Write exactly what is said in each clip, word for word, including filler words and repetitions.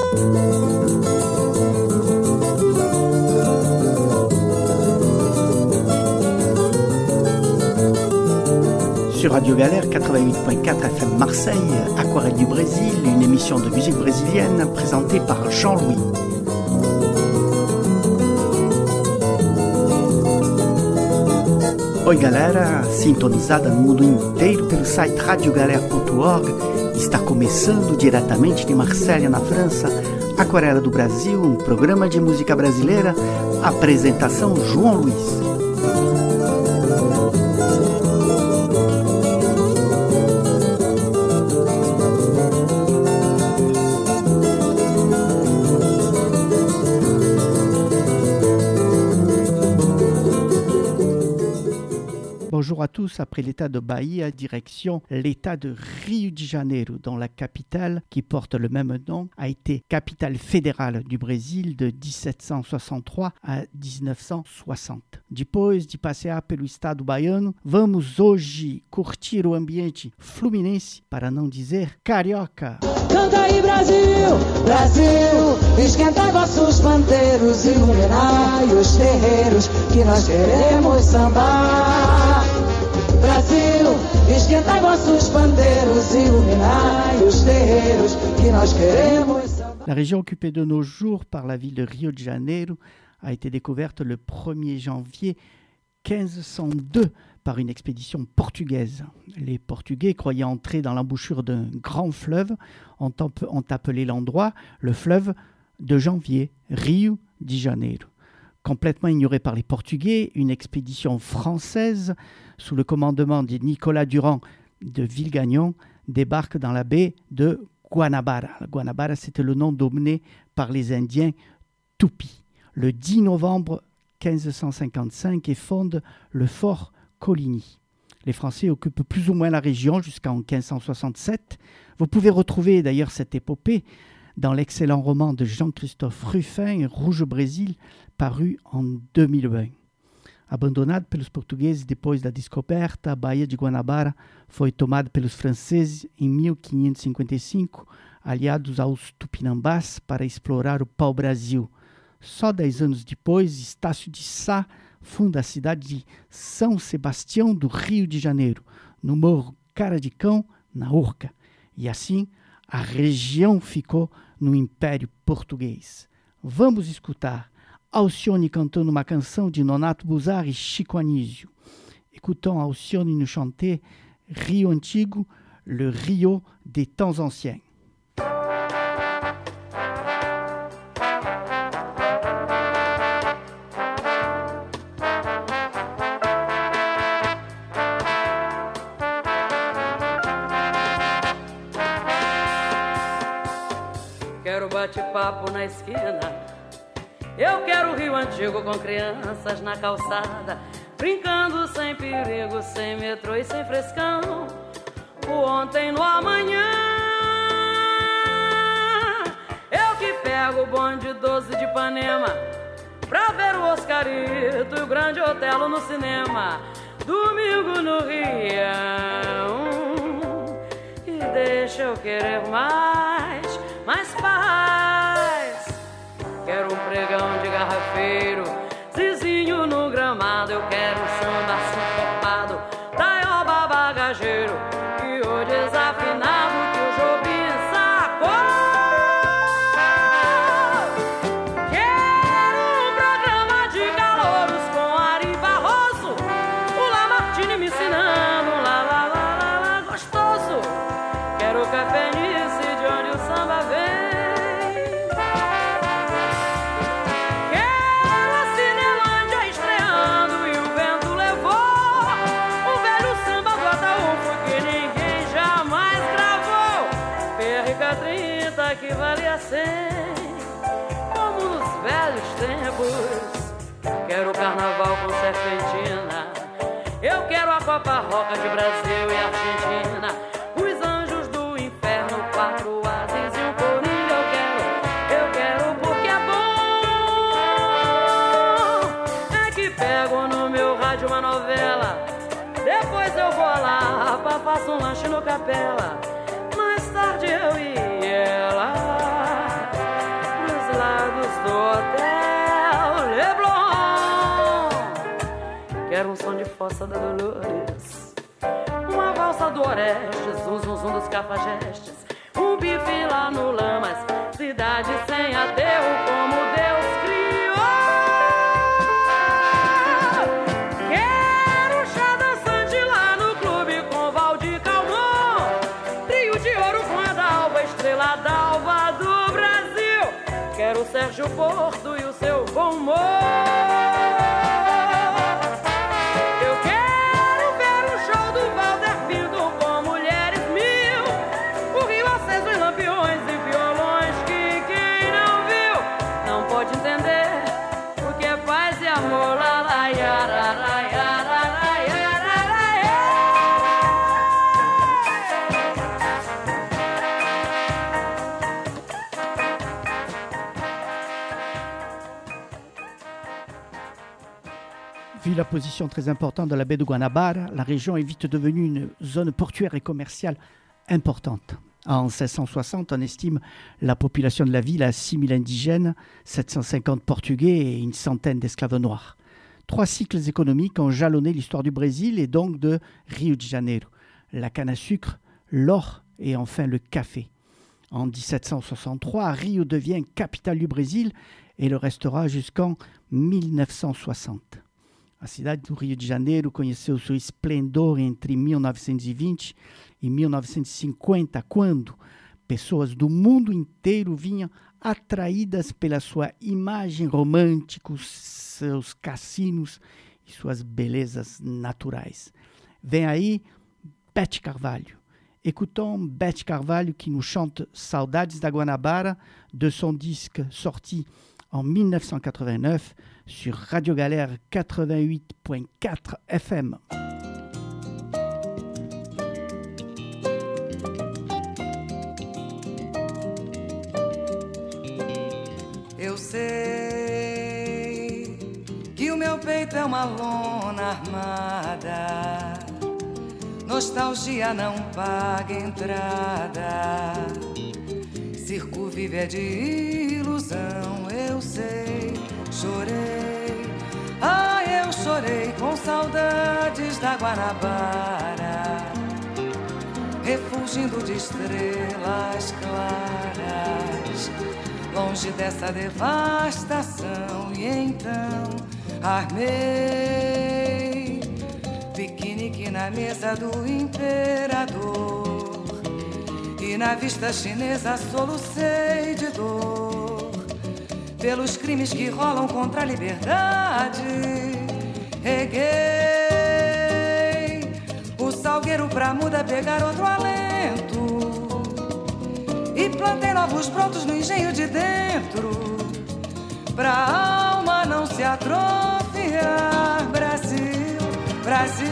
Sur Radio Galère quatre-vingt-huit virgule quatre F M Marseille, Aquarelle du Brésil, une émission de musique brésilienne présentée par Jean-Louis. Oi galera, sintonizada no mundo inteiro pelo site radio galera ponto org, está começando diretamente de Marselha, na França, Aquarela do Brasil, um programa de música brasileira, apresentação João Luiz. Bonjour à tous. Après l'état de Bahia, direction l'état de Rio de Janeiro, dont la capitale, qui porte le même nom, a été capitale fédérale du Brésil de dix-sept cent soixante-trois a dix-neuf cent soixante. Depois de passear pelo estado baiano, vamos hoje curtir o ambiente fluminense, para não dizer carioca. Canta aí Brasil, Brasil, esquentai vossos pandeiros, iluminai os terreiros, que nós queremos sambar. Brasil, esquentai vossos pandeiros, iluminai os terreiros, que nós queremos sambar. La région occupée de nos jours par la ville de Rio de Janeiro a été découverte le premier janvier quinze cent deux par une expédition portugaise. Les Portugais, croyant entrer dans l'embouchure d'un grand fleuve, ont, ont appelé l'endroit le fleuve de janvier, Rio de Janeiro. Complètement ignorée par les Portugais, une expédition française, sous le commandement de Nicolas Durand de Villegagnon, débarque dans la baie de Guanabara. Guanabara, c'était le nom donné par les Indiens Tupis. Le dix novembre quinze cent cinquante-cinq et fonde le fort Coligny. Les Français occupent plus ou moins la région jusqu'en quinze cent soixante-sept. Vous pouvez retrouver d'ailleurs cette épopée dans l'excellent roman de Jean-Christophe Ruffin, Rouge Brésil, paru en deux mille vingt. Abandonado pelos portugueses depois da descoberta, a Baía de Guanabara foi tomada pelos franceses em mil quinhentos e cinquenta e cinco, aliados aos tupinambás, para explorar o pau-brasil. Só dez anos depois, Estácio de Sá funda a cidade de São Sebastião do Rio de Janeiro, no Morro Cara de Cão, na Urca. E assim, a região ficou no Império Português. Vamos escutar Alcione cantando uma canção de Nonato Buzar e Chico Anísio. Écoutons Alcione nous chanter Rio Antigo, le Rio des temps anciens. Quero bate-papo na esquina, eu quero o Rio Antigo com crianças na calçada, brincando sem perigo, sem metrô e sem frescão. O ontem no amanhã, eu que pego o bonde doze de Ipanema pra ver o Oscarito e o Grande Otelo no cinema. Domingo no Rio, e deixa eu querer mais, mais paz. Quero um pregão de garrafeiro, zizinho no gramado. Eu quero um samba sincopado, taioba bagageiro, e o desafinado que o Jobim sacou. Quero um programa de calouros com Ari Barroso, o Lamartine me ensinando um lá, lá, lá, lá, lá gostoso. Quero café nice de onde o samba vem. Que valia cem, como nos velhos tempos. Quero carnaval com serpentina, eu quero a Copa Roca de Brasil e Argentina, os anjos do inferno, quatro ases e um corinho. Eu quero, eu quero porque é bom. É que pego no meu rádio uma novela, depois eu vou lá, pra faço um lanche no Capela. Mais tarde eu ia lá, um som de Fossa da Dolores. Uma valsa do Orestes, zum zum zum dos cafajestes. Um bife lá no Lamas, cidade sem aterro como Deus criou. Quero chá dançante lá no clube com Valdir Calmon. Trio de ouro com a Dalva, estrela d'alva do Brasil. Quero o Sérgio Porto e o seu bom humor. Vu la position très importante de la baie de Guanabara, la région est vite devenue une zone portuaire et commerciale importante. En seize cent soixante, on estime la population de la ville à six mille indigènes, sept cent cinquante Portugais et une centaine d'esclaves noirs. Trois cycles économiques ont jalonné l'histoire du Brésil et donc de Rio de Janeiro. La canne à sucre, l'or et enfin le café. En dix-sept cent soixante-trois, Rio devient capitale du Brésil et le restera jusqu'en mille neuf cent soixante. A cidade do Rio de Janeiro conheceu seu esplendor entre mil novecentos e vinte e mil novecentos e cinquenta, quando pessoas do mundo inteiro vinham atraídas pela sua imagem romântica, seus cassinos e suas belezas naturais. Vem aí Beth Carvalho. Écoutons Beth Carvalho qui nous chante Saudades da Guanabara de son disque sorti en mille neuf cent quatre-vingt-neuf sur Radio Galère quatre-vingt-huit point quatre F M. Eu sei que o meu peito é uma lona armada, nostalgia não paga entrada, circo vive é de ilusão. Eu sei, chorei, ah, eu chorei com saudades da Guanabara, refugindo de estrelas claras, longe dessa devastação. E então armei piquenique na mesa do imperador, e na vista chinesa solucei de dor pelos crimes que rolam contra a liberdade. Reguei o salgueiro pra muda pegar outro alento, e plantei novos brotos no engenho de dentro, pra alma não se atrofiar. Brasil, Brasil,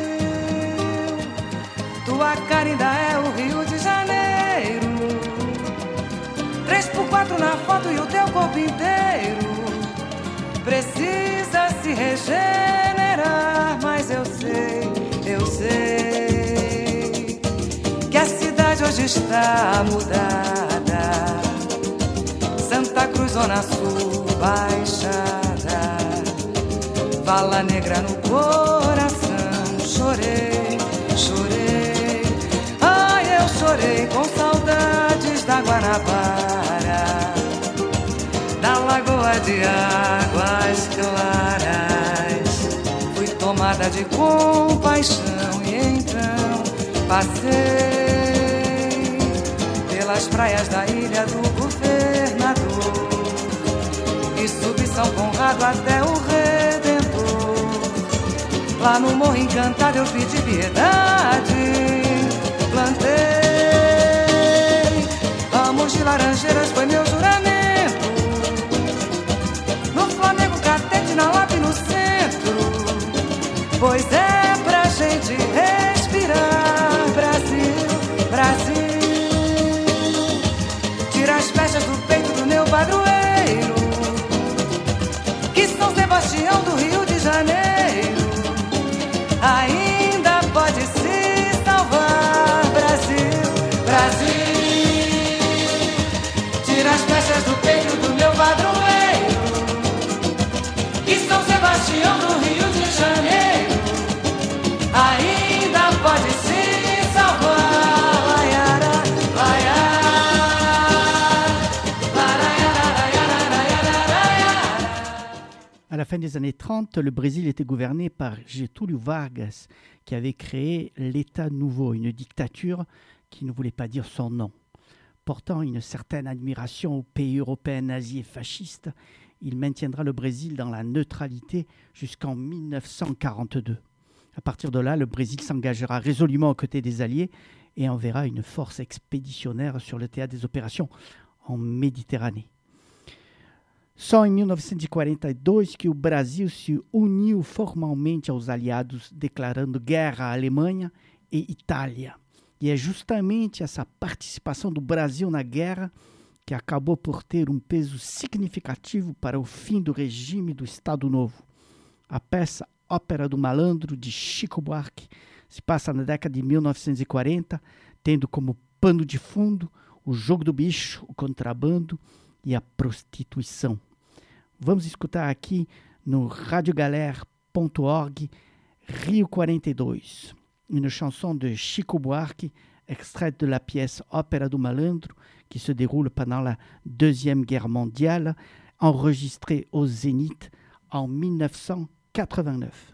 tua cara ainda é o Rio de Janeiro, três por quatro na foto e o teu corpo inteiro precisa se regenerar. Mas eu sei, eu sei que a cidade hoje está mudada. Santa Cruz, Zona Sul, Baixada, Vala Negra no coração. Chorei, chorei, ai, eu chorei com saudades da Guanabara, da lagoa de águas claras. Fui tomada de compaixão e então passei pelas praias da ilha do governador e subi São Conrado até o Redentor. Lá no Morro Encantado eu pedi piedade, plantei ramos de laranjeiras, foi meu juramento. No Flamengo Catete, na Lapa e no centro, pois é pra gente respirar. Brasil, Brasil, tira as flechas do peito do meu padroeiro, que São Sebastião do Rio de Janeiro ainda pode se salvar. Brasil, Brasil, tira as flechas do peito do meu padroeiro, que São Sebastião do Rio de Janeiro fin des années trente, le Brésil était gouverné par Getúlio Vargas, qui avait créé l'État nouveau, une dictature qui ne voulait pas dire son nom. Portant une certaine admiration aux pays européens nazis et fascistes, il maintiendra le Brésil dans la neutralité jusqu'en mille neuf cent quarante-deux. À partir de là, le Brésil s'engagera résolument aux côtés des Alliés et enverra une force expéditionnaire sur le théâtre des opérations en Méditerranée. Só em mil novecentos e quarenta e dois que o Brasil se uniu formalmente aos aliados, declarando guerra à Alemanha e Itália. E é justamente essa participação do Brasil na guerra que acabou por ter um peso significativo para o fim do regime do Estado Novo. A peça Ópera do Malandro, de Chico Buarque, se passa na década de mil novecentos e quarenta, tendo como pano de fundo o jogo do bicho, o contrabando e a prostituição. Vamos escutar aqui no radiogalère ponto org, Rio quarenta e dois, une chanson de Chico Buarque, extraite de la pièce Ópera do Malandro, qui se déroule pendant la Deuxième Guerre mondiale, enregistrée au Zénith en mille neuf cent quatre-vingt-neuf.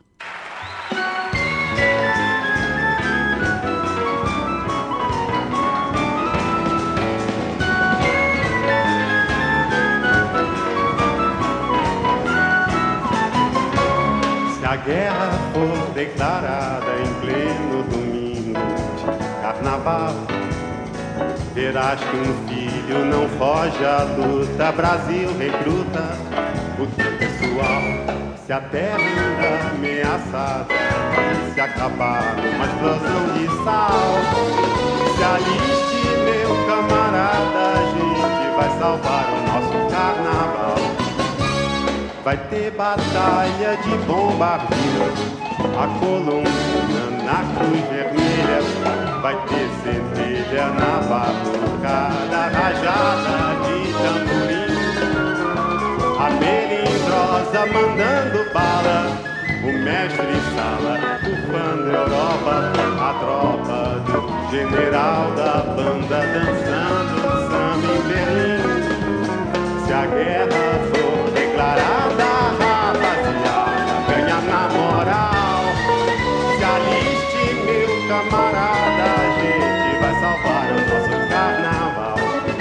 Se a guerra for declarada em pleno domingo de carnaval, verás que um filho não foge à luta. Brasil recruta o teu pessoal. Se a terra anda ameaçada e se acabar uma explosão de sal, se aliste, meu camarada, a gente vai salvar o nosso carnaval. Vai ter batalha de bombardeio, a Colômbia na Cruz Vermelha. Vai ter centelha na batucada, rajada de tamborim. A melindrosa mandando bala, o mestre Sala bufando Europa. A tropa do general da banda dançando samba em Berlim. Se a guerra for declarada, rapaziada, ganha na moral. Se aliste, meu camarada, a gente vai salvar o nosso carnaval.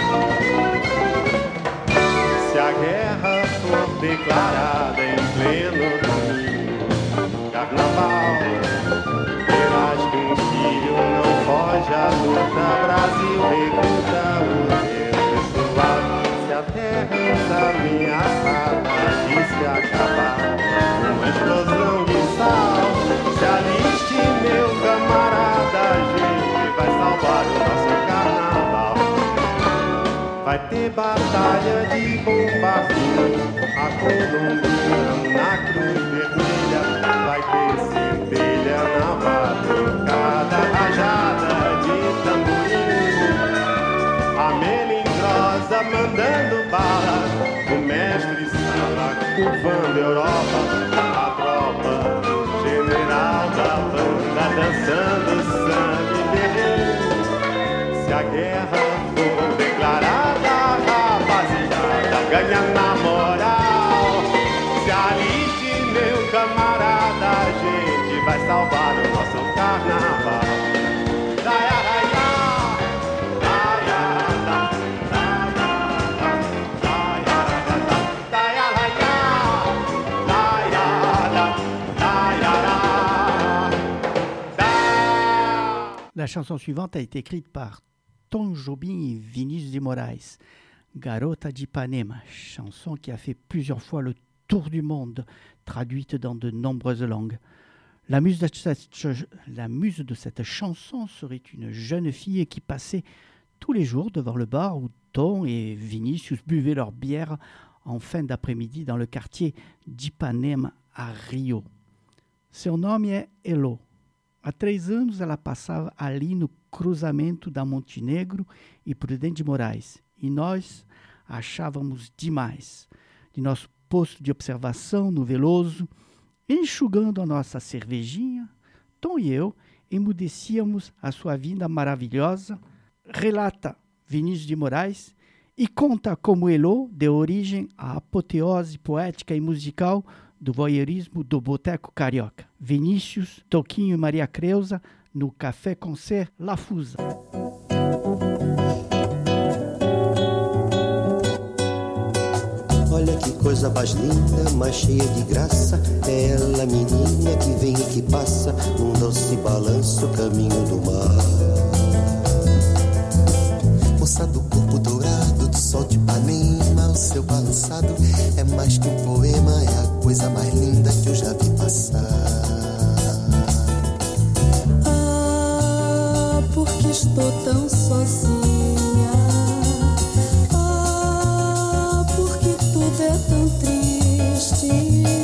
Se a guerra for declarada em pleno domingo, carnaval, verás que um filho não foge à luta. Brasil recruta o teu pessoal. Se a terra anda ameaçada de se acabar uma explosão de sal, se aliste, meu camarada, a gente vai salvar o nosso carnaval. Vai ter batalha de bombardeio, a Colômbia na Cruz Vermelha. Vai ter centelha na batucada, rajada de tamborim. A melindrosa mandando bala, o mestre Sala curvando Europa. A tropa do general da banda dançando samba em Berlim. Se a guerra for declarada, rapaziada, ganha na moral. Se aliste, meu camarada, a gente vai salvar o nosso carnaval. La chanson suivante a été écrite par Tom Jobim et Vinícius de Moraes, Garota de Ipanema, chanson qui a fait plusieurs fois le tour du monde, traduite dans de nombreuses langues. La muse de cette, la muse de cette chanson serait une jeune fille qui passait tous les jours devant le bar où Tom et Vinícius buvaient leur bière en fin d'après-midi dans le quartier d'Ipanema, à Rio. Seu nome é Elo. Há três anos ela passava ali no cruzamento da Montenegro e Prudente de Moraes, e nós a achávamos demais. De nosso posto de observação no Veloso, enxugando a nossa cervejinha, Tom e eu emudecíamos a sua vinda maravilhosa, relata Vinícius de Moraes, e conta como Elo deu origem à apoteose poética e musical do voyeurismo do Boteco Carioca. Vinícius, Toquinho e Maria Creuza no Café Concert La Fusa. Olha que coisa mais linda, mais cheia de graça. É ela, menina, que vem e que passa num doce balanço, caminho do mar. Moça do corpo dourado, do sol de Ipanema, o seu balançado é mais que um poema, é a coisa mais linda que eu já vi passar. Ah, porque estou tão sozinha. Ah, porque tudo é tão triste.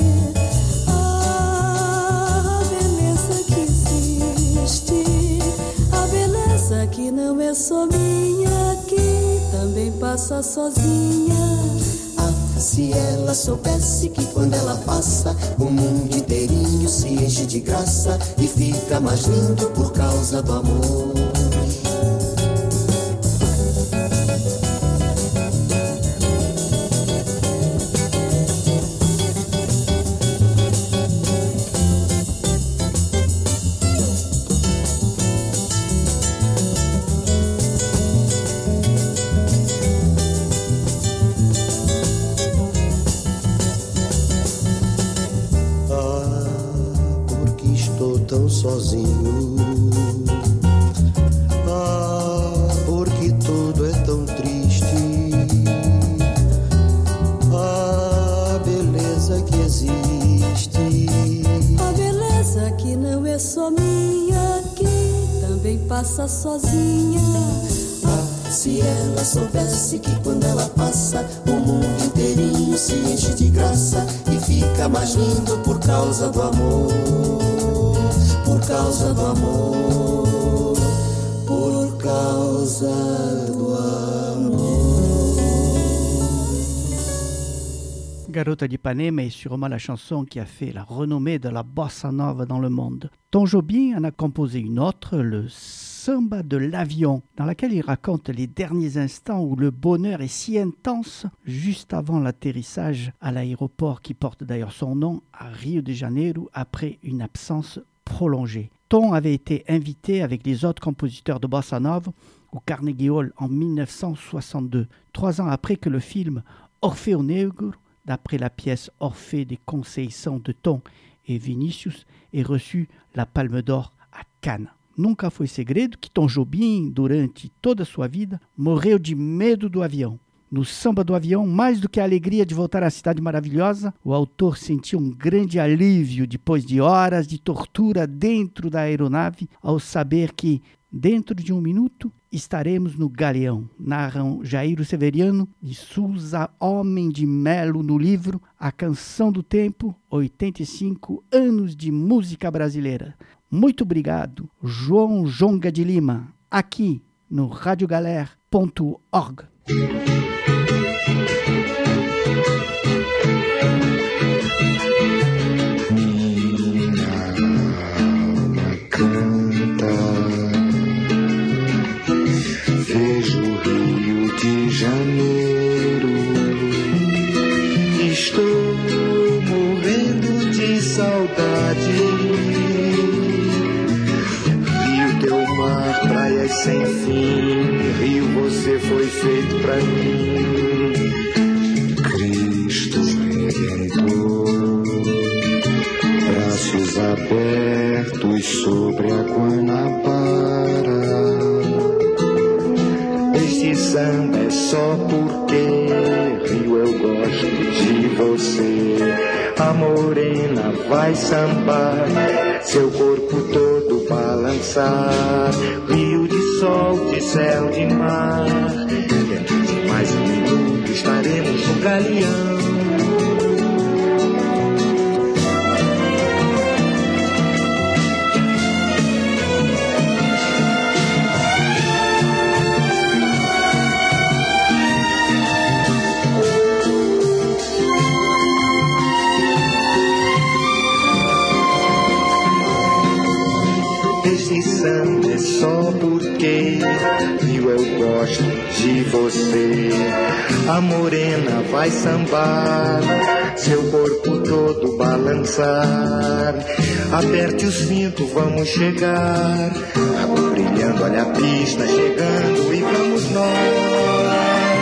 Ah, a beleza que existe, a beleza que não é só minha, que também passa sozinha. Ah, se ela soubesse que quando ela passa, o mundo inteirinho se enche de graça e fica mais lindo por causa do amor. Sozinho. Ah, porque tudo é tão triste. Ah, beleza que existe, a beleza que não é só minha, que também passa sozinha. Ah, se ela soubesse que quando ela passa, o mundo inteirinho se enche de graça e fica mais lindo por causa do amor. Por causa do amor, por causa do amor. Garota d'Ipanema est sûrement la chanson qui a fait la renommée de la bossa nova dans le monde. Tom Jobim en a composé une autre, le Samba de l'avion, dans laquelle il raconte les derniers instants où le bonheur est si intense juste avant l'atterrissage à l'aéroport qui porte d'ailleurs son nom à Rio de Janeiro après une absence prolongée. Tom avait été invité avec les autres compositeurs de bossa nova au Carnegie Hall en mille neuf cent soixante-deux, trois ans après que le film Orfeu Negro, d'après la pièce Orphée des Conceição de Tom et Vinícius, ait reçu la Palme d'Or à Cannes. Nunca foi segredo que Tom Jobim, durante toda a sua vida, morreu de medo do avião. No Samba do Avião, mais do que a alegria de voltar à cidade maravilhosa, o autor sentiu um grande alívio depois de horas de tortura dentro da aeronave, ao saber que, dentro de um minuto, estaremos no Galeão. Narram Jairo Severiano e Souza Homem de Melo no livro A Canção do Tempo, oitenta e cinco anos de música brasileira. Muito obrigado, João Jonga de Lima, aqui no radiogalère ponto org. Janeiro, estou morrendo de saudade. Rio, teu mar, praias sem fim. Rio, você foi feito pra mim. Cristo Redentor, braços abertos sobre a Guanabara. Este samba é só porque, Rio, eu gosto de você. A morena vai sambar, seu corpo todo balançar. Rio de sol, de céu, de mar. Dentro de mais um minuto estaremos no Galeão. Esse samba é só porque, Rio, eu gosto de você. A morena vai sambar, seu corpo todo balançar. Aperte o cinto, vamos chegar. Água brilhando, olha a pista chegando e vamos nós.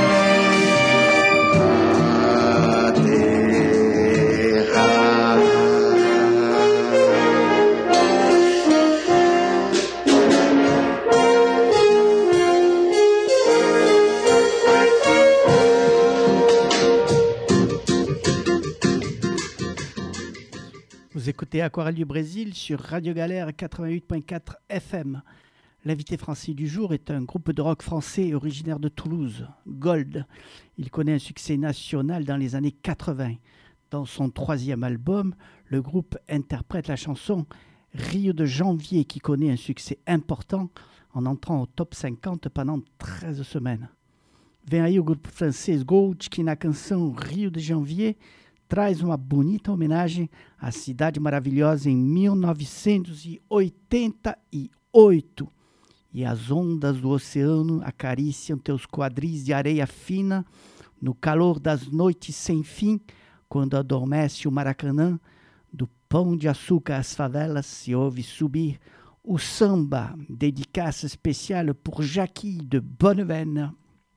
Vous écoutez Aquarelle du Brésil sur Radio Galère quatre-vingt-huit virgule quatre F M. L'invité français du jour est un groupe de rock français originaire de Toulouse, Gold. Il connaît un succès national dans les années quatre-vingts. Dans son troisième album, le groupe interprète la chanson Rio de Janvier qui connaît un succès important en entrant au top cinquante pendant treize semaines. Vem aí o grupo francês Gold que na canção Rio de Janvier traz uma bonita homenagem à cidade maravilhosa em mil novecentos e oitenta e oito. E as ondas do oceano acariciam teus quadris de areia fina no calor das noites sem fim, quando adormece o Maracanã, do Pão de Açúcar às favelas se ouve subir o samba, dédicace spéciale pour Jackie de Bonneveine.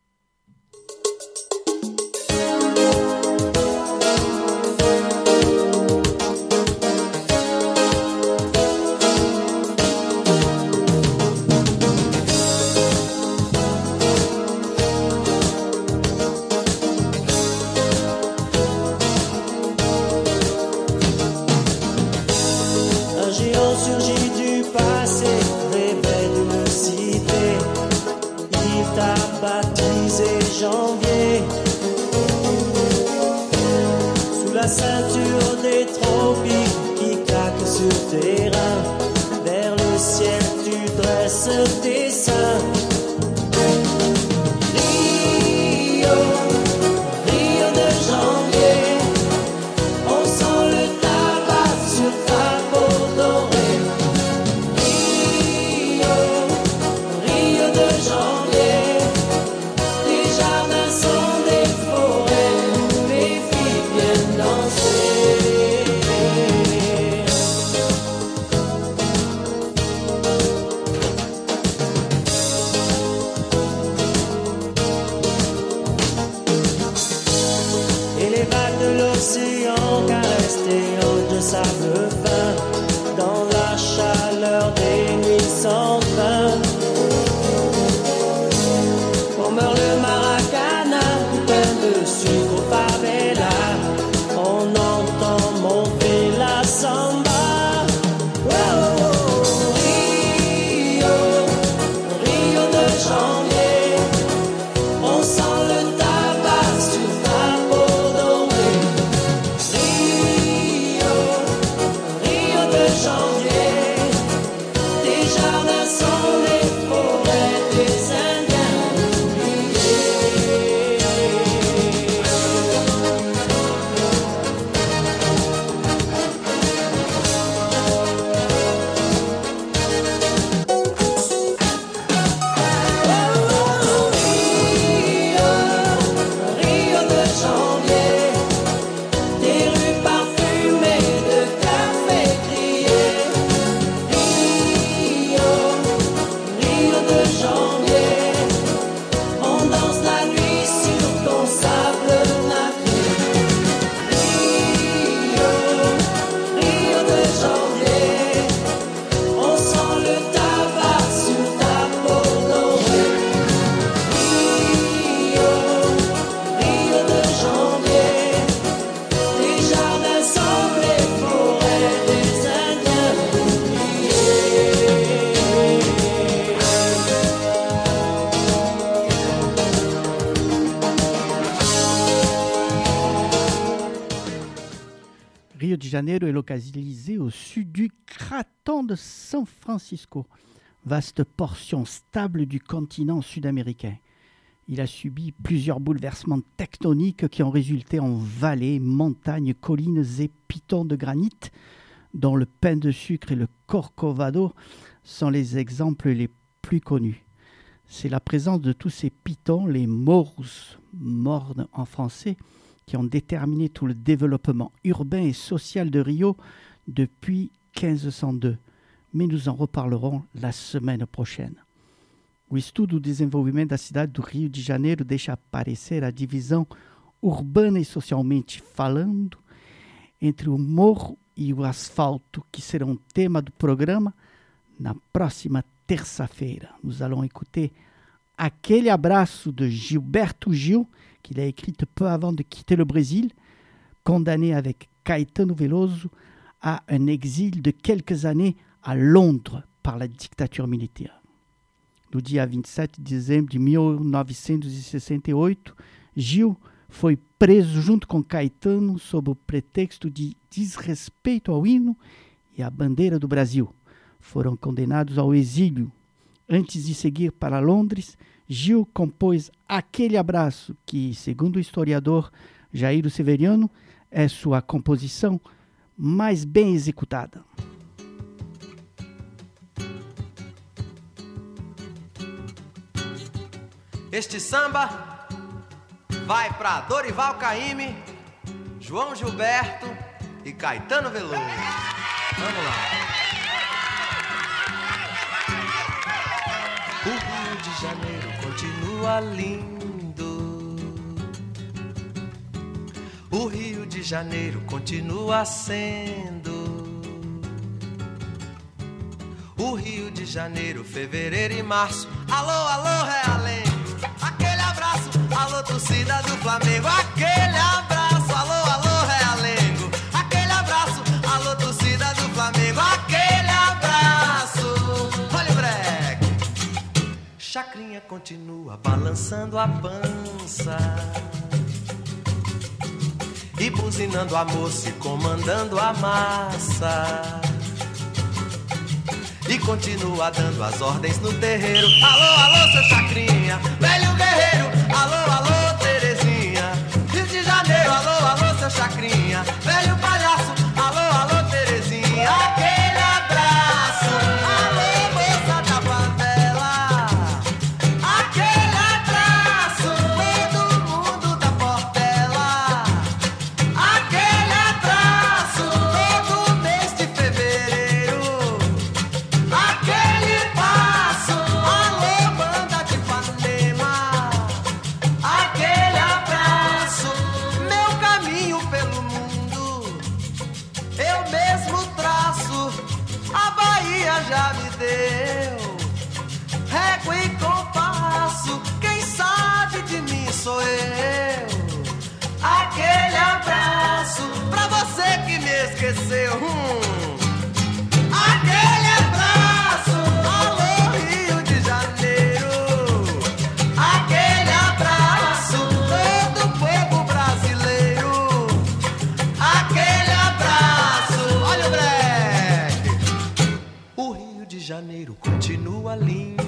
Ceinture des tropiques qui claque sur tes reins. Vers le ciel tu dresses tes seins. Rio, Rio de janvier, on sent le tabac sur ta peau dorée. Rio, Rio de janvier, les jardins sont des forêts où les filles viennent danser. Et les vagues de l'océan caressent tes hanches de sable fin dans la chaleur des nuits sans fin. On meurt le maracana, plein de sucre au favela. On entend monter la samba. Oh, oh, oh. Rio, Rio de janvier, on sent le tabac sur ta peau dorée. Rio, Rio de janvier, tes jardins sont les forêts des Indiens oubliés. Rio, Rio de janvier, des rues parfumées de café grillé. Rio, Rio de janvier, on danse la nuit sur ton sable nacré. Rio, Rio de janvier, on sent le tabac sur ta peau dorée. Rio, Rio de janvier, les jardins sont les forêts des Indiens oubliés. Rio de Janeiro est localisé au sud du craton de San Francisco, vaste portion stable du continent sud-américain. Il a subi plusieurs bouleversements tectoniques qui ont résulté en vallées, montagnes, collines et pitons de granit, dont le pain de sucre et le Corcovado sont les exemples les plus connus. C'est la présence de tous ces pitons, les morus, mornes en français, qui ont déterminé tout le développement urbain et social de Rio depuis quinze cent deux. Mais nous en reparlerons la semaine prochaine. O estudo do desenvolvimento da cidade do Rio de Janeiro deixa aparecer a divisão urbana e socialmente falando entre o morro e o asfalto, que serão tema do programa na próxima terça-feira. Nous allons écouter Aquele Abraço de Gilberto Gil, qu'il a écrit peu avant de quitter le Brésil, condamné avec Caetano Veloso à un exil de quelques années à Londres par la dictature militaire. No dia vinte e sete de dezembro de mil novecentos e sessenta e oito, Gil foi preso junto com Caetano sob o pretexto de desrespeito ao hino e à bandeira do Brasil. Foram condenados ao exílio. Antes de seguir para Londres, Gil compôs Aquele Abraço, que, segundo o historiador Jairo Severiano, é sua composição mais bem executada. Este samba vai para Dorival Caymmi, João Gilberto e Caetano Veloso. Vamos lá. O Rio de Janeiro continua lindo. O Rio de Janeiro continua sendo. O Rio de Janeiro, fevereiro e março. Alô, alô, Realengo. Aquele abraço, alô, torcida do Flamengo. Aquele abraço, alô, alô, Realengo. Aquele abraço, alô, torcida do Flamengo. Aquele abraço. Olha o breque. Chacrinha continua balançando a pança e buzinando a moça e comandando a massa. E continua dando as ordens no terreiro. Alô, alô, seu Chacrinha, velho guerreiro. Alô, alô, Terezinha. Rio de Janeiro, alô, alô, seu Chacrinha, velho palhaço. Alô, alô, Terezinha. Aquele abraço. Alô, moça da favela. Aquele abraço. Todo mundo da Portela. Aquele abraço. Todo mês de fevereiro. Aquele passo, alô, banda de Ipanema. Aquele abraço, meu caminho pelo mundo, eu mesmo traço, a Bahia já me deu régua e compasso, quem sabe de mim sou eu. Aquele abraço, pra você que me esqueceu. hum. Aquele abraço, alô, Rio de Janeiro. Aquele abraço, todo o povo brasileiro. Aquele abraço, olha o breque. O Rio de Janeiro continua lindo.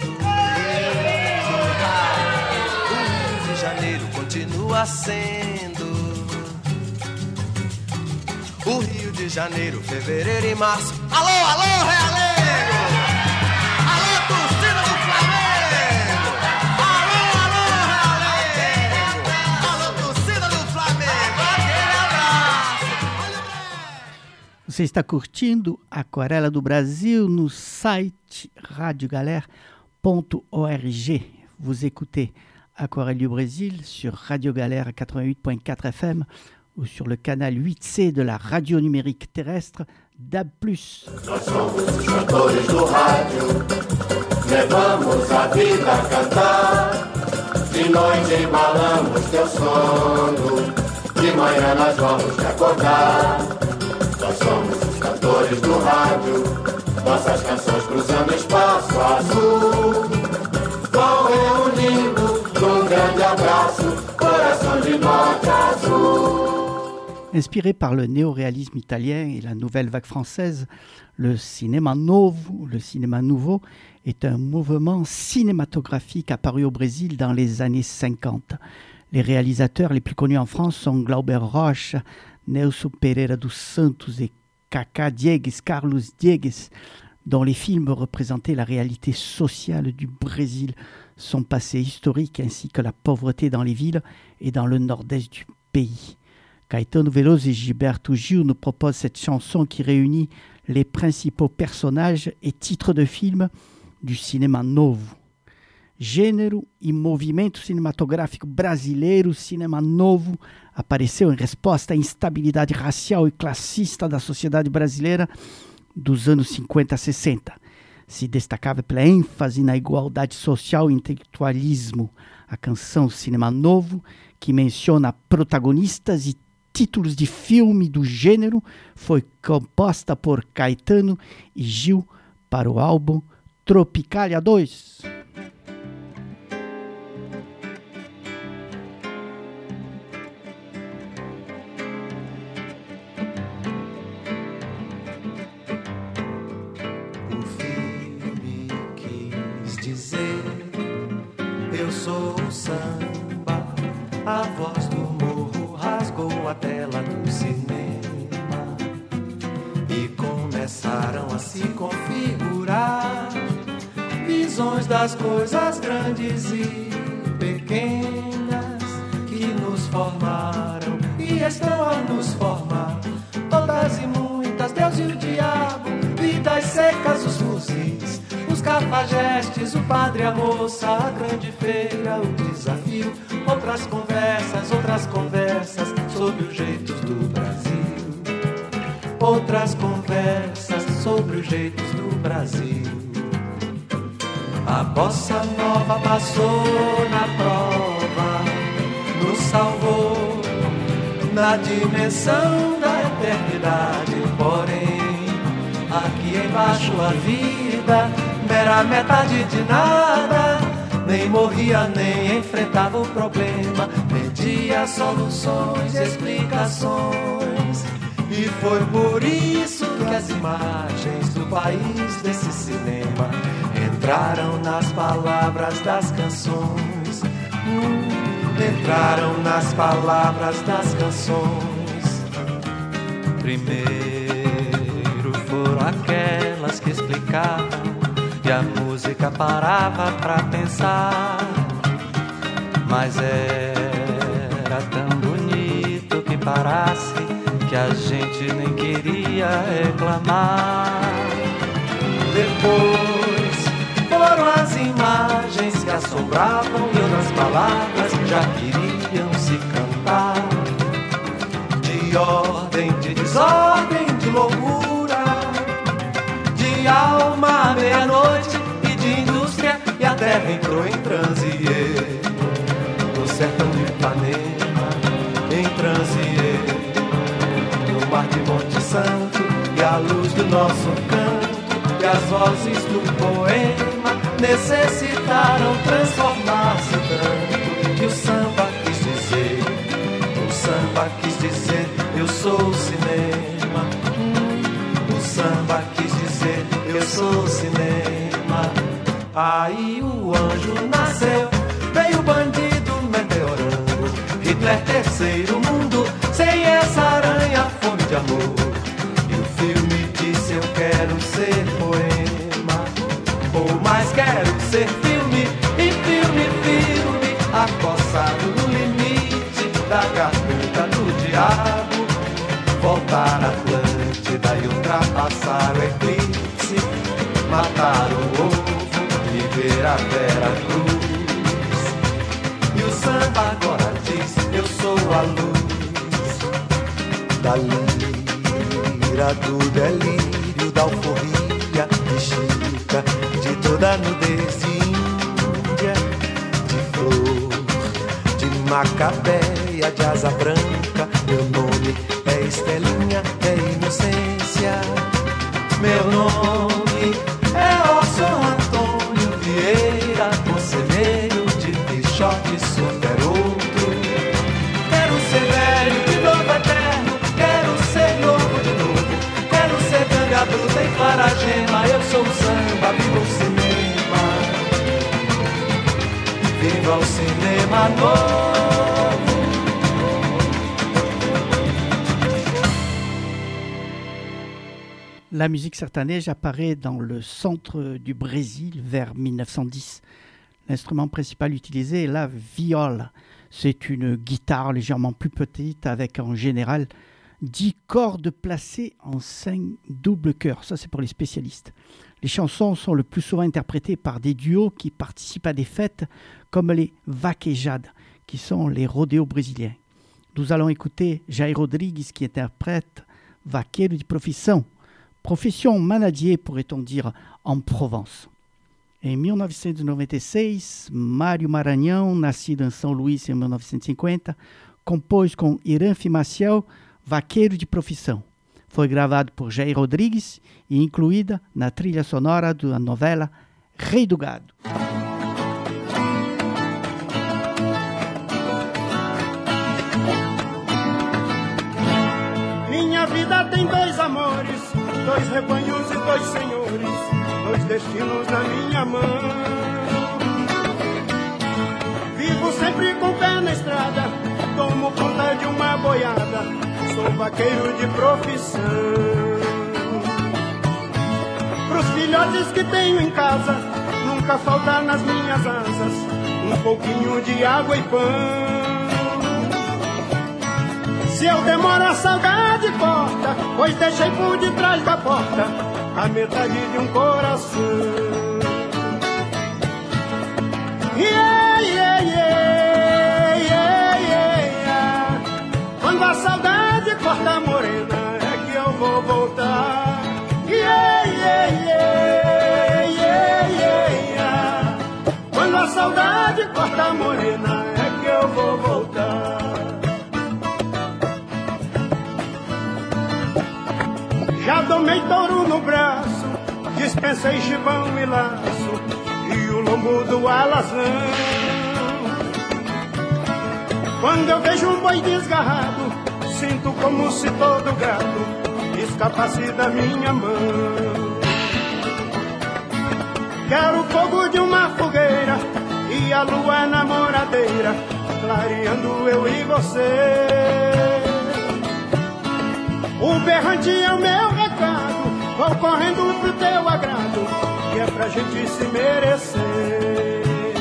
O Rio de Janeiro continua sendo. O Rio de Janeiro, fevereiro e março. Alô, alô, Realengo! Alô, torcida do Flamengo! Alô, alô, Realengo! Alô, torcida do Flamengo! Aquele abraço! Você está curtindo Aquarela do Brasil no site radio galère ponto org. Vous écoutez Aquarelle du Brésil sur Radio Galère quatre-vingt-huit point quatre F M ou sur le canal huit C de la radio numérique terrestre D A B plus. Nós somos os cantores do rádio, levamos a vida a cantar, de noite embalamos teu sono, de manhã nós vamos te acordar. Nós somos os cantores do rádio, nossas canções cruzando espaço azul, vão reunindo num grande abraço, coração de norte azul. Inspiré par le néoréalisme italien et la nouvelle vague française, le cinéma novo, le cinéma nouveau, est un mouvement cinématographique apparu au Brésil dans les années cinquante. Les réalisateurs les plus connus en France sont Glauber Rocha, Nelson Pereira dos Santos et Cacá Diegues, Carlos Diegues, dont les films représentaient la réalité sociale du Brésil, son passé historique ainsi que la pauvreté dans les villes et dans le nord-est du pays. pays. Caetano Veloso et Gilberto Gil nous proposent cette chanson qui réunit les principaux personnages et titres de films du cinema novo. Gênero e movimento cinematográfico brasileiro, cinema novo, apareceu em resposta à instabilidade racial e classista da sociedade brasileira dos anos cinquenta a sessenta. Se destacava pela ênfase na igualdade social e intelectualismo. A canção Cinema Novo, que menciona protagonistas e títulos de filme do gênero, foi composta por Caetano e Gil para o álbum Tropicália dois. Eu sou o samba, a voz do morro rasgou a tela do cinema e começaram a se configurar visões das coisas grandes e pequenas que nos formaram e estão a nos formar. Todas e muitas, Deus e o diabo, vidas secas, os fuzis, os cafajestes, o padre, a moça, a grande feira, o desafio. Outras conversas, outras conversas sobre os jeitos do Brasil. Outras conversas sobre os jeitos do Brasil. A bossa nova passou na prova, nos salvou na dimensão da eternidade. Porém, aqui embaixo a vida era metade de nada. Nem morria, nem enfrentava o problema, pedia soluções e explicações. E foi por isso que as imagens do país desse cinema entraram nas palavras das canções. Hum, entraram nas palavras das canções. Primeiro foram aquelas que explicavam e a música parava pra pensar. Mas era tão bonito que parasse que a gente nem queria reclamar. Depois foram as imagens que assombravam e outras palavras que já queriam se cantar. De ordem, de desordem, de loucura, de alma à meia-noite e de indústria, e a terra entrou em transe. No sertão de Ipanema, em transe. No mar de Monte Santo, e a luz do nosso canto, e as vozes do poema necessitaram transformar-se tanto que o samba quis dizer, o samba quis dizer, eu sou o cinema. Hum, o samba quis dizer, eu sou o cinema. Aí o anjo nasceu, veio o bandido meteorando, Hitler terceiro mundo, sem essa aranha, fome de amor. E o filme disse, eu quero ser poema, ou mais quero ser filme, e filme, filme, acossado no limite da garganta do diabo. Voltar a Atlântida e ultrapassar o eclipse, matar o ovo e ver a Vera Cruz. E o samba agora diz, eu sou a luz da lira, do delírio, da alforria, de Chica, de toda nudez de Índia, de flor, de Macabeia, de asa branca. Meu nome é Estelinha, é inocência. Meu nome é Orson Antônio Vieira, conselheiro de Pichote, super outro. Quero ser velho de novo eterno, quero ser novo de novo, quero ser ganga bruta em Claragema. Eu sou o samba, viva o cinema, viva o cinema novo. La musique sertaneja apparaît dans le centre du Brésil vers mille neuf cent dix. L'instrument principal utilisé est la viola. C'est une guitare légèrement plus petite avec en général dix cordes placées en cinq doubles chœurs. Ça, c'est pour les spécialistes. Les chansons sont le plus souvent interprétées par des duos qui participent à des fêtes comme les vaquejadas, qui sont les rodéos brésiliens. Nous allons écouter Jair Rodrigues qui interprète Vaqueiro de Profissão, profession manadier, pourrait-on dire, en Provence. Em mil novecentos e noventa e seis, Mário Maranhão, nascido em São Luís em mil novecentos e cinquenta, compôs com Irãnfe Maciel Vaqueiro de Profissão. Foi gravado por Jair Rodrigues e incluída na trilha sonora da novela Rei do Gado. Minha vida tem dois amores, dois rebanhos e dois senhores, dois destinos na minha mão. Vivo sempre com o pé na estrada, tomo conta de uma boiada, sou vaqueiro de profissão. Pros filhotes que tenho em casa, nunca falta nas minhas asas um pouquinho de água e pão. Se eu demoro a saudade corta, pois deixei por detrás da porta a metade de um coração. Yeah, yeah, yeah, yeah, yeah. Quando a saudade corta a morena é que eu vou voltar. Yeah, yeah, yeah, yeah, yeah, yeah. Quando a saudade corta a morena é que eu vou voltar. Já domei touro no braço, dispensei gibão e laço e o lombo do alazão. Quando eu vejo um boi desgarrado, sinto como se todo gado escapasse da minha mão. Quero o fogo de uma fogueira e a lua namoradeira, clareando eu e você. O berrante é o meu recado, vou correndo pro teu agrado, que é pra gente se merecer.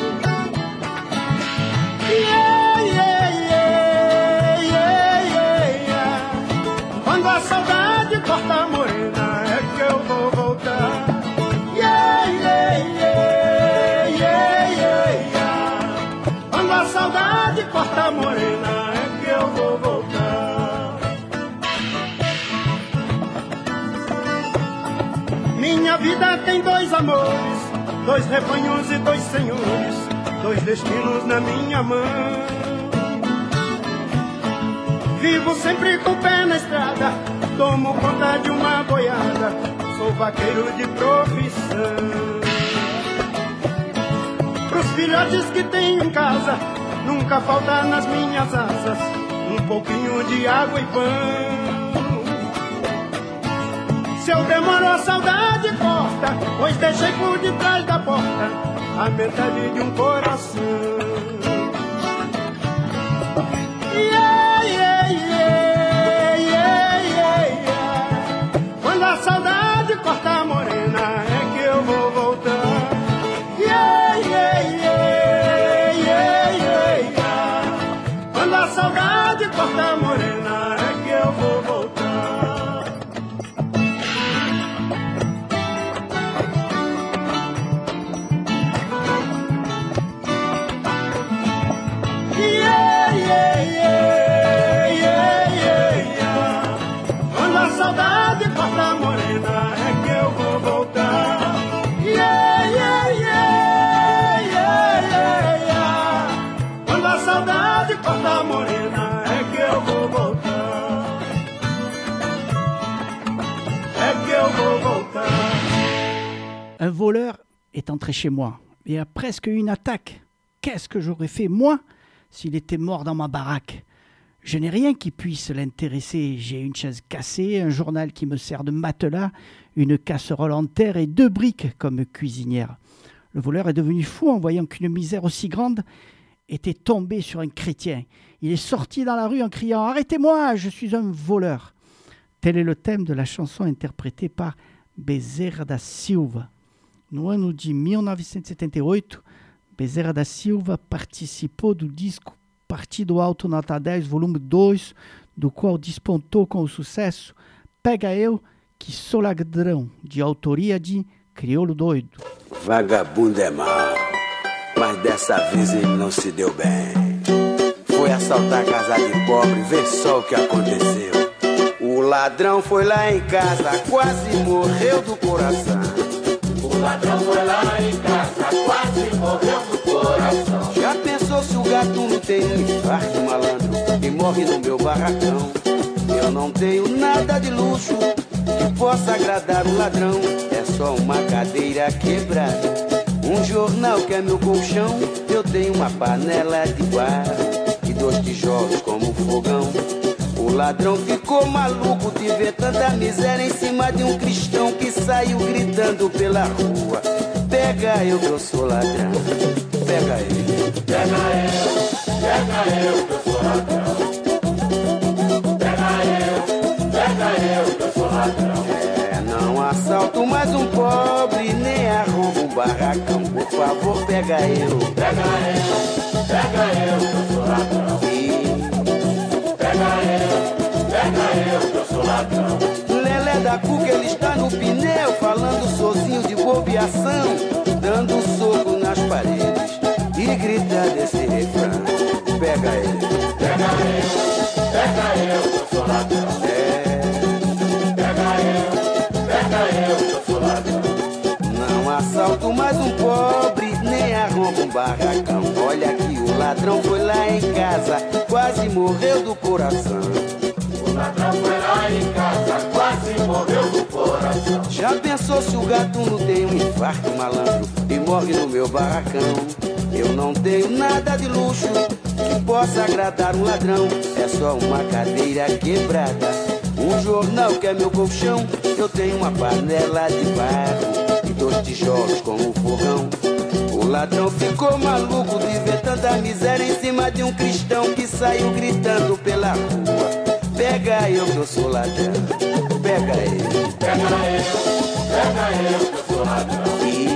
Yeah, yeah, yeah, yeah, yeah, yeah. Quando a saudade corta a morena é que eu vou voltar. Yeah, yeah, yeah, yeah, yeah, yeah. Quando a saudade corta a morena é que eu vou voltar. Minha vida tem dois amores, dois rebanhos e dois senhores, dois destinos na minha mão. Vivo sempre com o pé na estrada, tomo conta de uma boiada, sou vaqueiro de profissão. Pros filhotes que tenho em casa, nunca falta nas minhas asas um pouquinho de água e pão. Se eu demoro a saudade corta, pois deixei por detrás da porta a metade de um coração. Yeah, yeah, yeah, yeah, yeah, yeah. Quando a saudade corta a morena é que eu vou voltar. Yeah, yeah, yeah, yeah, yeah, yeah. Quando a saudade corta a morena é que eu vou voltar. Saudade corta morena é que eu vou voltar. Yeah, yeah, yeah, yeah, yeah, yeah. Quando a saudade corta morena é que eu vou voltar. É que eu vou voltar. Un voleur est entré chez moi et a presque eu une attaque. Qu'est-ce que j'aurais fait, moi, s'il était mort dans ma baraque? Je n'ai rien qui puisse l'intéresser. J'ai une chaise cassée, un journal qui me sert de matelas, une casserole en terre et deux briques comme cuisinière. Le voleur est devenu fou en voyant qu'une misère aussi grande était tombée sur un chrétien. Il est sorti dans la rue en criant « Arrêtez-moi, je suis un voleur !» Tel est le thème de la chanson interprétée par Bezerra da Silva. No ano de mil novecentos e setenta e oito, Bezerra da Silva participou do disco Partido Alto Nota dez, volume dois, do qual despontou com o sucesso Pega Eu, Que Sou Ladrão, de autoria de Crioulo Doido. Vagabundo é mau, mas dessa vez ele não se deu bem. Foi assaltar a casa de pobre, vê só o que aconteceu. O ladrão foi lá em casa, quase morreu do coração. O ladrão foi lá em casa, quase morreu do coração. Já pensou se o gatuno tem um infarto, malandro, e morre no meu barracão? Eu não tenho nada de luxo que possa agradar o ladrão. É só uma cadeira quebrada, um jornal que é meu colchão. Eu tenho uma panela de barro e dois tijolos como fogão. O ladrão ficou maluco de ver tanta miséria em cima de um cristão que saiu gritando pela rua: pega eu que eu sou ladrão, pega eu, pega eu, pega eu que eu sou ladrão, pega eu, pega eu que eu sou ladrão. É, não assalto mais um pobre, nem arrombo um barracão. Por favor, pega eu, pega eu, pega eu que eu sou ladrão. Pega eu, pega eu que eu sou ladrão. Lelé da Cuca, ele está no pneu, falando sozinho de bobeação, dando soco nas paredes e gritando esse refrão: pega ele, pega eu, pega eu que eu sou ladrão. É, pega eu, pega eu que eu sou ladrão. Não assalto mais um pobre, nem arrombo um barracão. Olha que o ladrão foi lá em casa, quase morreu do coração. O ladrão foi lá em casa, quase morreu do coração. Já pensou se o gatuno tem um infarto, malandro, e morre no meu barracão? Eu não tenho nada de luxo que possa agradar um ladrão. É só uma cadeira quebrada, um jornal que é meu colchão. Eu tenho uma panela de barro e dois tijolos como fogão. O ladrão ficou maluco de ver tanta miséria em cima de um cristão que saiu gritando pela rua: pega eu que eu sou ladrão, pega ele, pega eu, pega eu que eu sou ladrão.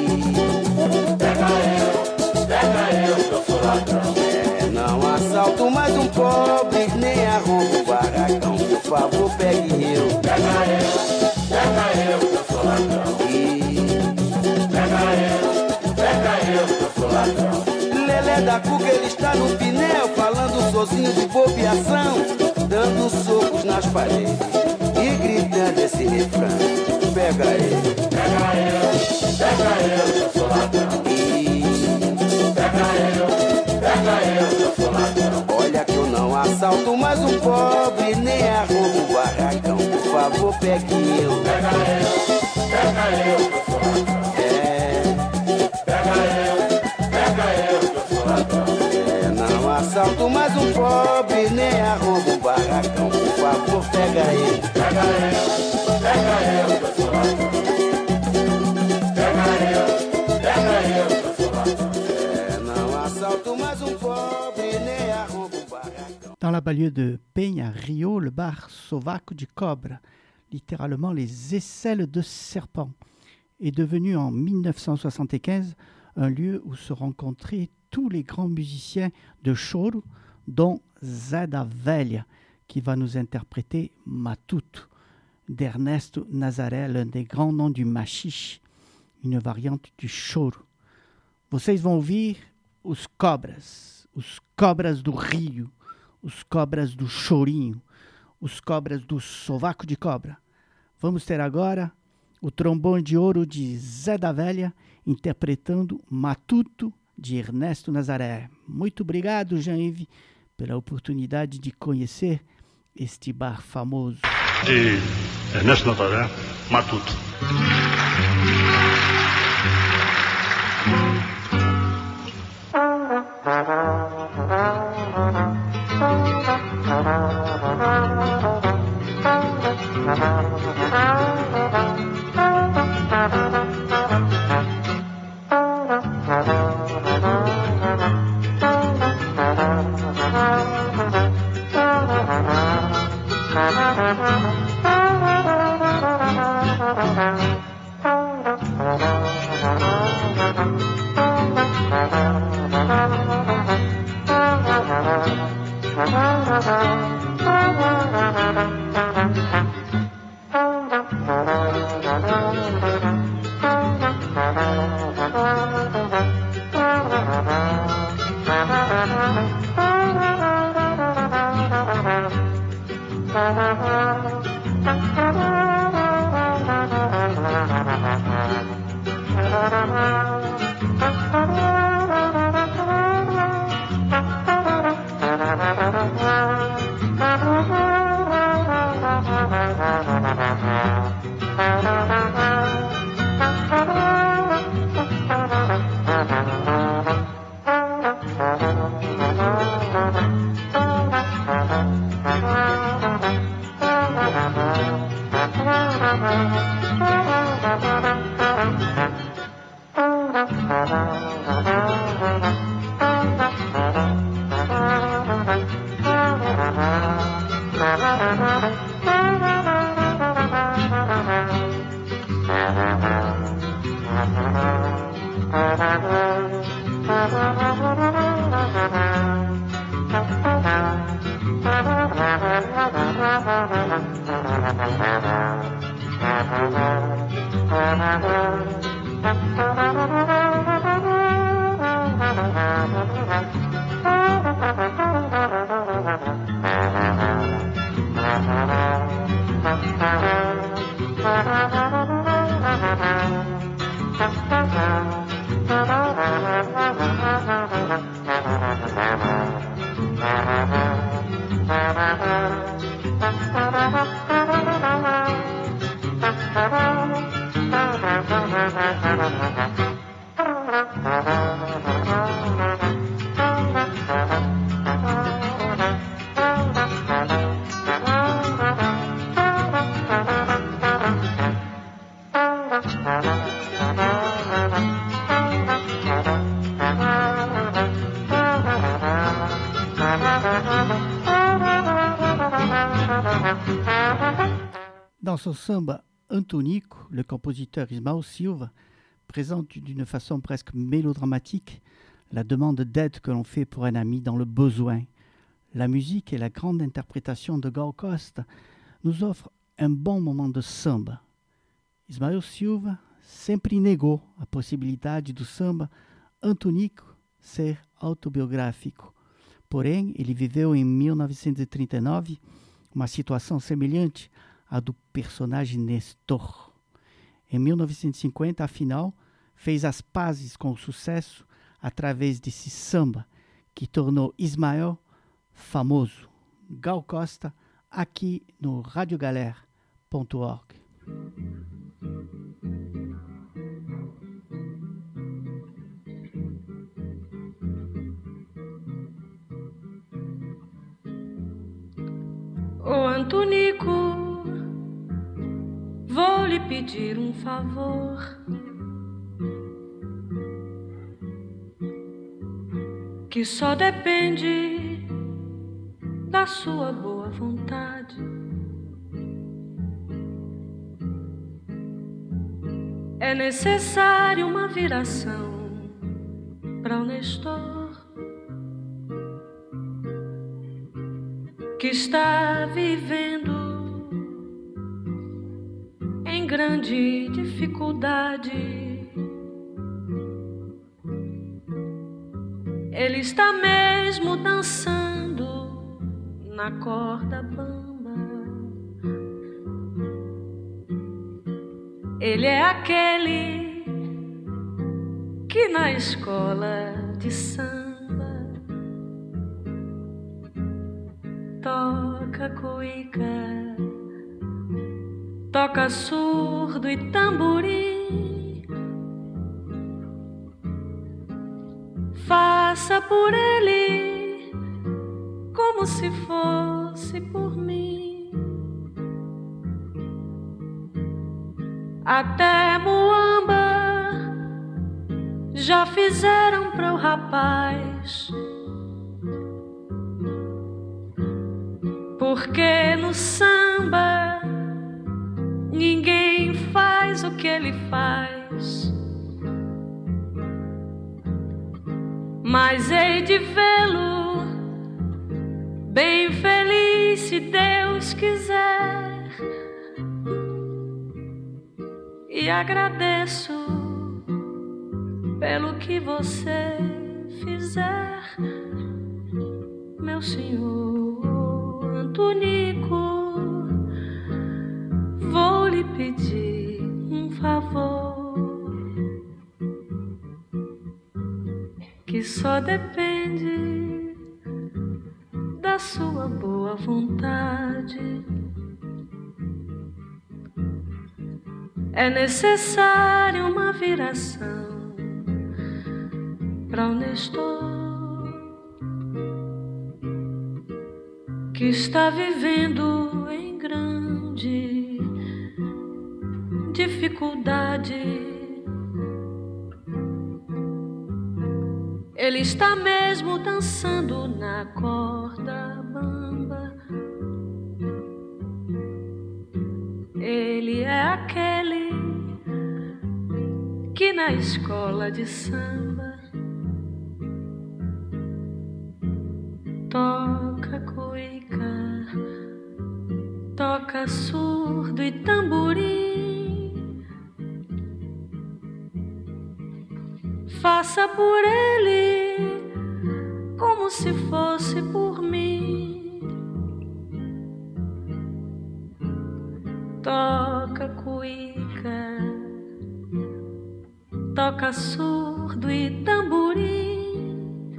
Pega eu, pega eu que eu sou ladrão. É, não assalto mais um pobre, nem arrombo um barracão. Por favor, pegue eu, pega eu, pega eu que eu sou ladrão. Pega eu, pega eu que eu sou ladrão. Lelé da Cuca, ele está no pneu, falando sozinho de bobeação, dando socos nas paredes e gritando esse refrão: pega ele, pega eu, pega eu que eu sou ladrão. Pega eu, pega eu que eu sou ladrão. Olha que eu não assalto mais um pobre, nem arrombo um barracão. Por favor, pegue eu, pega eu, pega eu que eu sou ladrão. É, pega eu, pega eu que eu sou ladrão. É, não assalto mais um pobre, nem arrombo um barracão. Por favor, pega ele, pega eu, pega eu que eu sou ladrão. Pega eu, pega eu que eu sou ladrão. É, não assalto mais um pobre, nem arrombo um barracão. Dans la banlieue de Peigne à Rio, le bar Sovaco du Cobre, littéralement les aisselles de serpent, est devenu en mille neuf cent soixante-quinze un lieu où se rencontraient tous les grands musiciens de choro, dont Zeda Velha, qui va nous interpréter Matuto, d'Ernesto Nazaré, l'un des grands noms du machixe, une variante du choro. Vocês vão ouvir os cobras, os cobras do Rio, os cobras do Chorinho, os cobras do Sovaco de Cobra. Vamos ter agora o trombone de ouro de Zé da Velha interpretando Matuto de Ernesto Nazaré. Muito obrigado, Jean-Yves, pela oportunidade de conhecer este bar famoso. De Ernesto Nazaré, Matuto. Thank you. Dans son samba Antonico, le compositeur Ismael Silva présente d'une façon presque mélodramatique la demande d'aide que l'on fait pour un ami dans le besoin. La musique et la grande interprétation de Gal Costa nous offrent un bon moment de samba. Ismael Silva sempre negou a possibilidade do samba Antonico ser autobiográfico. Porém, ele viveu em mil novecentos e trinta e nove uma situação semelhante à do personagem Nestor. Em mil novecentos e cinquenta, afinal, fez as pazes com o sucesso através desse samba que tornou Ismael famoso. Gal Costa, aqui no radiogalera ponto org. Ô Antonico, vou lhe pedir um favor. Que só depende da sua boa vontade. É necessário uma viração para o Nestor, que está vivendo em grande dificuldade. Ele está mesmo dançando na corda bamba. Ele é aquele que na escola de samba toca cuíca, toca surdo e tamborim. Faça por ele como se fosse por mim. Até muamba já fizeram para o rapaz, porque no samba ninguém faz o que ele faz. Mas hei de vê-lo bem feliz se Deus quiser. E agradeço pelo que você fizer, meu senhor Antonico. lhe pedir um favor que só depende da sua boa vontade. É necessário uma viração para o Nestor, que está vivendo em grande dificuldade. Ele está mesmo dançando na corda bamba. Ele é aquele que na escola de samba toca cuíca, toca surdo e tamborim. Faça por ele como se fosse por mim. Toca cuíca, toca surdo e tamborim.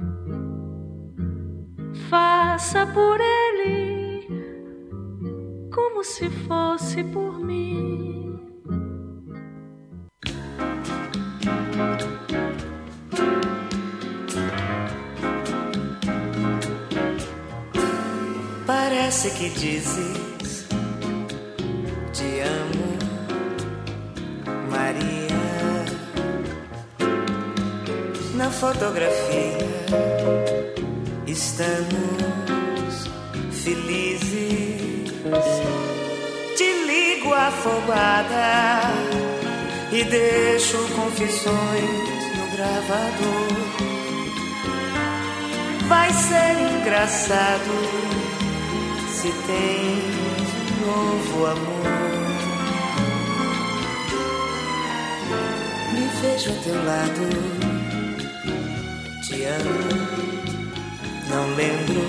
Faça por ele como se fosse por mim. Parece que dizes te amo, Maria. Na fotografia estamos felizes. Te ligo afobada e deixo confissões no gravador. Vai ser engraçado se tens um novo amor. Me vejo a teu lado, te amo, não lembro.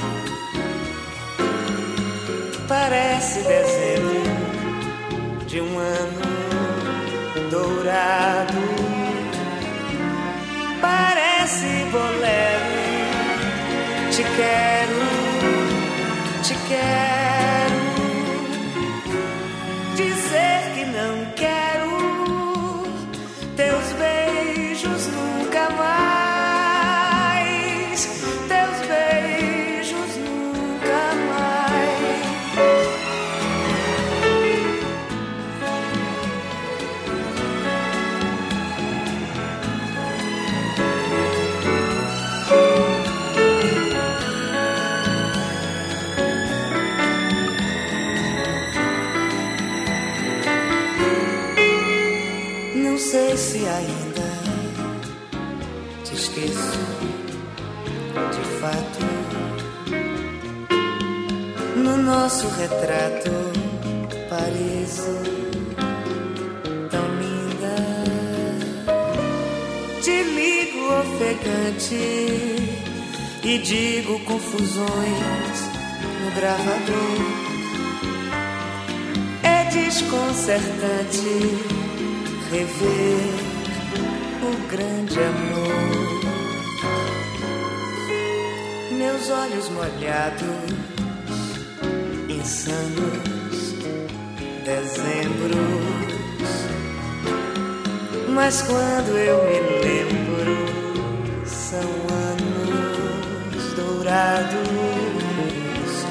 Parece dezembro de um ano dourado. Parece bolero, te quero, te quero. Dizer que não quero teus beijos nunca mais, teus beijos nunca mais. Não sei se ainda te esqueço de fato. No nosso retrato pareço tão linda. Te ligo ofegante e digo confusões no gravador. É desconcertante rever o grande amor. Meus olhos molhados, insanos, dezembros. Mas quando eu me lembro, são anos dourados.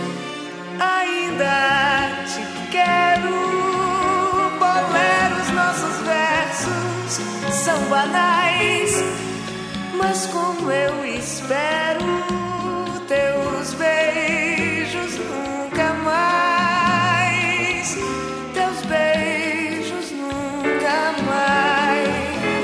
Ainda te quero. Boleros, nossos versos são banais, mas como eu espero teus beijos nunca mais, teus beijos nunca mais.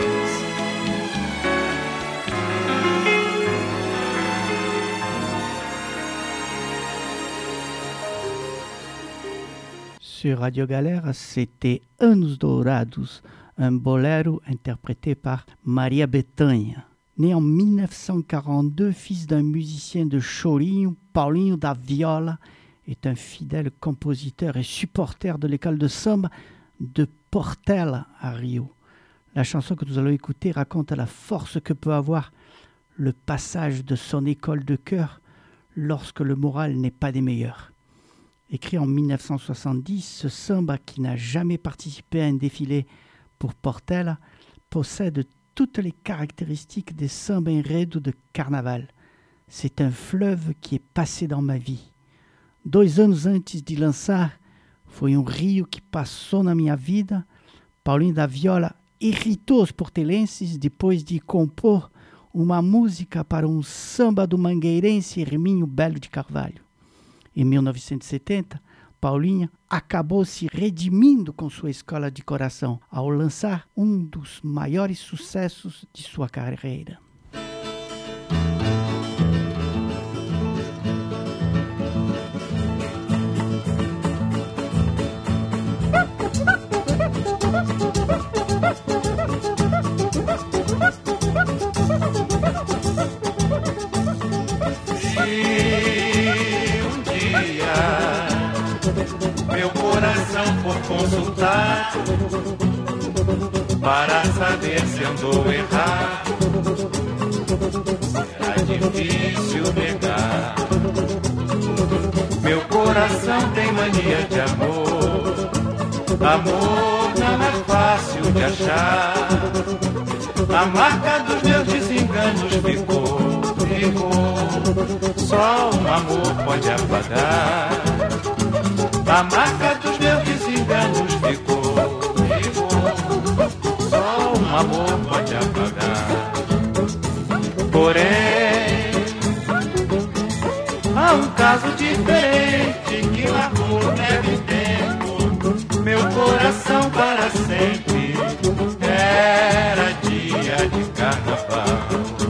Sur Radio Galère, c'était Anos Dourados, un bolero interprété par Maria Bethânia. Né en mille neuf cent quarante-deux, fils d'un musicien de Chorinho, Paulinho da Viola est un fidèle compositeur et supporter de l'école de samba de Portela à Rio. La chanson que nous allons écouter raconte la force que peut avoir le passage de son école de chœur lorsque le moral n'est pas des meilleurs. Écrit en mille neuf cent soixante-dix, ce samba qui n'a jamais participé à un défilé pour Portela possède toutes les caractéristiques des samba enredo de carnaval. C'est un fleuve qui est passé dans ma vie. Dois anos antes de lançar, foi um rio que passou na minha vida. Paulinho da Viola irritou os portelenses depois de compor uma música para um samba do mangueirense Hermínio Belo de Carvalho. Em mil novecentos e setenta, Paulinho acabou se redimindo com sua escola de coração ao lançar um dos maiores sucessos de sua carreira. Meu coração for consultar para saber se andou errado, será difícil negar. Meu coração tem mania de amor, amor não é fácil de achar. A marca dos meus desenganos ficou, ficou, só um amor pode apagar. A marca dos meus desenganos ficou, ficou, só um amor pode apagar. Porém, há um caso diferente que marcou neve tempo meu coração para sempre. Era dia de carnaval,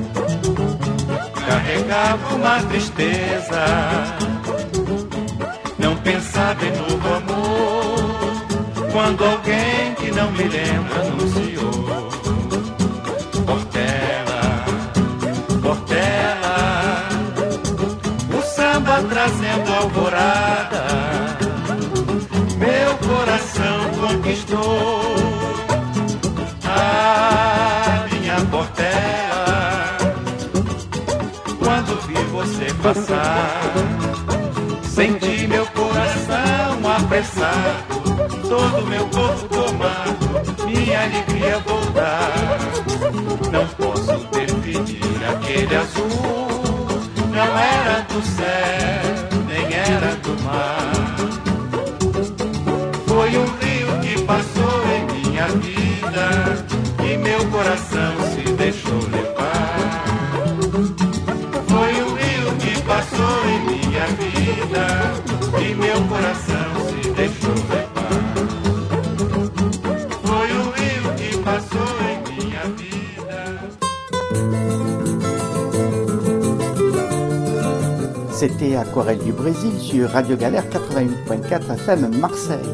carregava uma tristeza. Não pensava em novo amor quando alguém que não me lembra anunciou. Portela, Portela, o samba trazendo alvorada, meu coração conquistou. Ah, minha Portela, quando vi você passar, senti meu coração apressado, todo meu corpo tomado, minha alegria voltar. Não posso definir aquele azul, não era do céu, nem era do mar. Foi um rio que passou em minha vida e meu coração se deixou levar. Foi um rio que passou em minha vida e meu coração se deixou levar. Foi o rio que passou em minha vida. C'était Aquarelle du Brésil sur Radio Galère quatre-vingt-huit point quatre F M Marseille.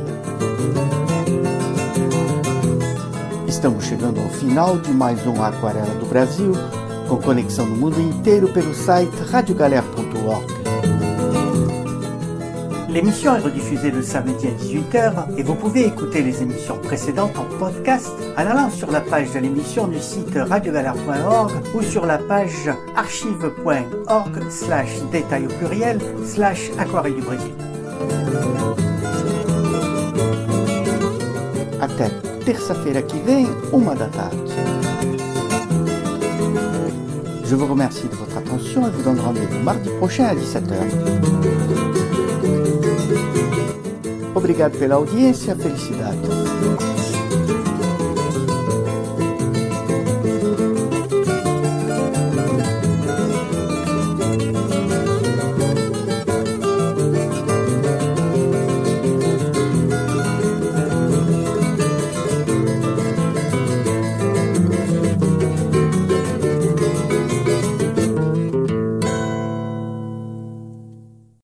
Estamos chegando ao final de mais um Aquarela do Brasil, com conexão no mundo inteiro pelo site radio galère point org. L'émission est rediffusée le samedi à dix-huit heures et vous pouvez écouter les émissions précédentes en podcast en allant sur la page de l'émission du site radio galère point org ou sur la page archive point org slash détail au pluriel slash Aquarelle du Brésil. Até terça-feira que vem, uma da tarde. Je vous remercie de votre attention et vous donne rendez-vous mardi prochain à dix-sept heures. Obrigado pela audiência, felicidade.